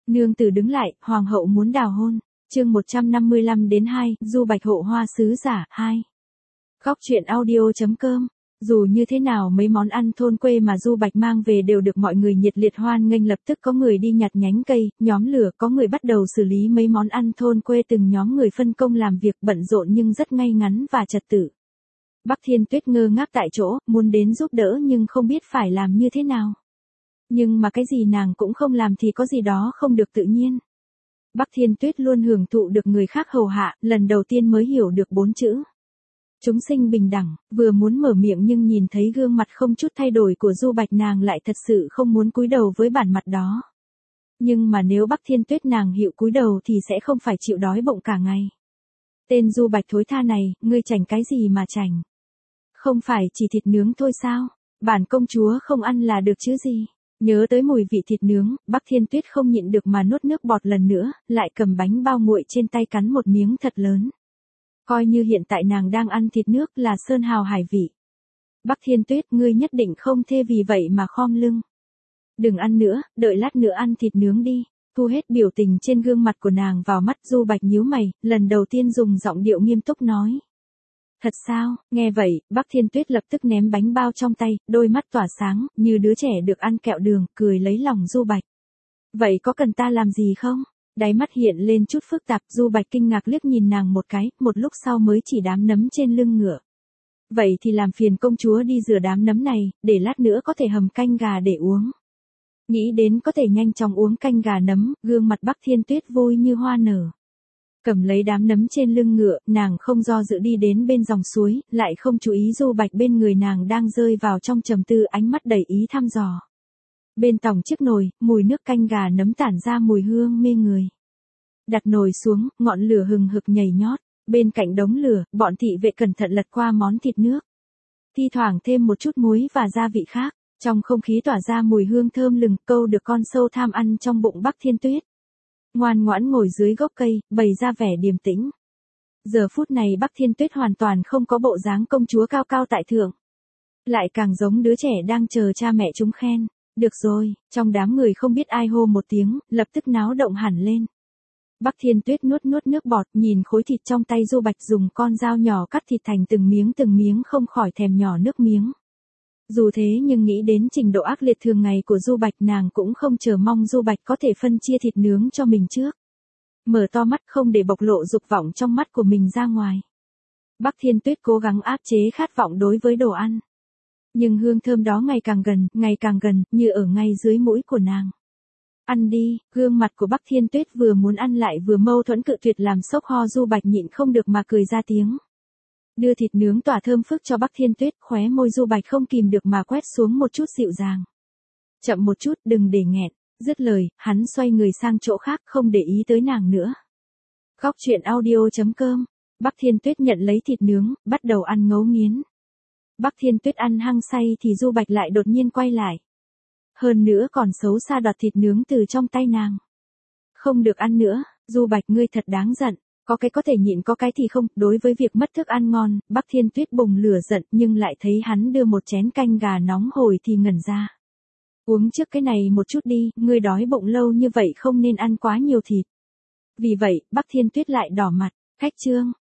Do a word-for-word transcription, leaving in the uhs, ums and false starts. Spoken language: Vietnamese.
Nương tử đứng lại, hoàng hậu muốn đào hôn. Chương một trăm năm mươi lăm đến hai, Du Bạch hộ hoa sứ giả, hai. Góc truyện audio.com. Dù như thế nào mấy món ăn thôn quê mà Du Bạch mang về đều được mọi người nhiệt liệt hoan nghênh, lập tức có người đi nhặt nhánh cây, nhóm lửa, có người bắt đầu xử lý mấy món ăn thôn quê, từng nhóm người phân công làm việc bận rộn nhưng rất ngay ngắn và trật tự. Bắc Thiên Tuyết ngơ ngác tại chỗ, muốn đến giúp đỡ nhưng không biết phải làm như thế nào. Nhưng mà cái gì nàng cũng không làm thì có gì đó không được tự nhiên. Bắc Thiên Tuyết luôn hưởng thụ được người khác hầu hạ, lần đầu tiên mới hiểu được bốn chữ. Chúng sinh bình đẳng, vừa muốn mở miệng nhưng nhìn thấy gương mặt không chút thay đổi của Du Bạch, nàng lại thật sự không muốn cúi đầu với bản mặt đó. Nhưng mà nếu Bắc Thiên Tuyết nàng hiệu cúi đầu thì sẽ không phải chịu đói bụng cả ngày. Tên Du Bạch thối tha này, ngươi chảnh cái gì mà chảnh? Không phải chỉ thịt nướng thôi sao? Bản công chúa không ăn là được chứ gì? Nhớ tới mùi vị thịt nướng, Bắc Thiên Tuyết không nhịn được mà nuốt nước bọt lần nữa, lại cầm bánh bao nguội trên tay cắn một miếng thật lớn. Coi như hiện tại nàng đang ăn thịt nước là sơn hào hải vị. Bắc Thiên Tuyết, ngươi nhất định không thê vì vậy mà khom lưng. Đừng ăn nữa, đợi lát nữa ăn thịt nướng đi. Thu hết biểu tình trên gương mặt của nàng vào mắt. Du Bạch nhíu mày, lần đầu tiên dùng giọng điệu nghiêm túc nói. Thật sao? Nghe vậy, Bắc Thiên Tuyết lập tức ném bánh bao trong tay, đôi mắt tỏa sáng, như đứa trẻ được ăn kẹo đường, cười lấy lòng Du Bạch. Vậy có cần ta làm gì không? Đáy mắt hiện lên chút phức tạp. Du Bạch kinh ngạc liếc nhìn nàng một cái, một lúc sau mới chỉ đám nấm trên lưng ngựa. Vậy thì làm phiền công chúa đi rửa đám nấm này, để lát nữa có thể hầm canh gà để uống. Nghĩ đến có thể nhanh chóng uống canh gà nấm, gương mặt Bắc Thiên Tuyết vui như hoa nở. Cầm lấy đám nấm trên lưng ngựa, nàng không do dự đi đến bên dòng suối, lại không chú ý Du Bạch bên người nàng đang rơi vào trong trầm tư, ánh mắt đầy ý thăm dò. Bên tòng chiếc nồi, mùi nước canh gà nấm tản ra mùi hương mê người. Đặt nồi xuống, ngọn lửa hừng hực nhảy nhót. Bên cạnh đống lửa, bọn thị vệ cẩn thận lật qua món thịt nước. Thi thoảng thêm một chút muối và gia vị khác. Trong không khí tỏa ra mùi hương thơm lừng, câu được con sâu tham ăn trong bụng Bắc Thiên Tuyết. Ngoan ngoãn ngồi dưới gốc cây, bày ra vẻ điềm tĩnh. Giờ phút này Bắc Thiên Tuyết hoàn toàn không có bộ dáng công chúa cao cao tại thượng. Lại càng giống đứa trẻ đang chờ cha mẹ chúng khen. Được rồi, trong đám người không biết ai hô một tiếng, lập tức náo động hẳn lên. Bắc Thiên Tuyết nuốt nuốt nước bọt, nhìn khối thịt trong tay Du Bạch dùng con dao nhỏ cắt thịt thành từng miếng từng miếng, không khỏi thèm nhỏ nước miếng. Dù thế nhưng nghĩ đến trình độ ác liệt thường ngày của Du Bạch, nàng cũng không chờ mong Du Bạch có thể phân chia thịt nướng cho mình trước. Mở to mắt không để bộc lộ dục vọng trong mắt của mình ra ngoài. Bắc Thiên Tuyết cố gắng áp chế khát vọng đối với đồ ăn. Nhưng hương thơm đó ngày càng gần, ngày càng gần, như ở ngay dưới mũi của nàng. Ăn đi, gương mặt của Bắc Thiên Tuyết vừa muốn ăn lại vừa mâu thuẫn cự tuyệt làm sốc ho. Du Bạch nhịn không được mà cười ra tiếng. Đưa thịt nướng tỏa thơm phức cho Bắc Thiên Tuyết, khóe môi Du Bạch không kìm được mà quét xuống một chút dịu dàng. Chậm một chút, đừng để nghẹn. Dứt lời, hắn xoay người sang chỗ khác, không để ý tới nàng nữa. Góc truyện audio.com. Bắc Thiên Tuyết nhận lấy thịt nướng, bắt đầu ăn ngấu nghiến. Bắc Thiên Tuyết ăn hăng say thì Du Bạch lại đột nhiên quay lại. Hơn nữa còn xấu xa đoạt thịt nướng từ trong tay nàng. Không được ăn nữa, Du Bạch ngươi thật đáng giận. Có cái có thể nhịn, có cái thì không. Đối với việc mất thức ăn ngon, Bắc Thiên Tuyết bùng lửa giận, nhưng lại thấy hắn đưa một chén canh gà nóng hổi thì ngẩn ra. Uống trước cái này một chút đi, ngươi đói bụng lâu như vậy không nên ăn quá nhiều thịt. Vì vậy, Bắc Thiên Tuyết lại đỏ mặt. Khách trương,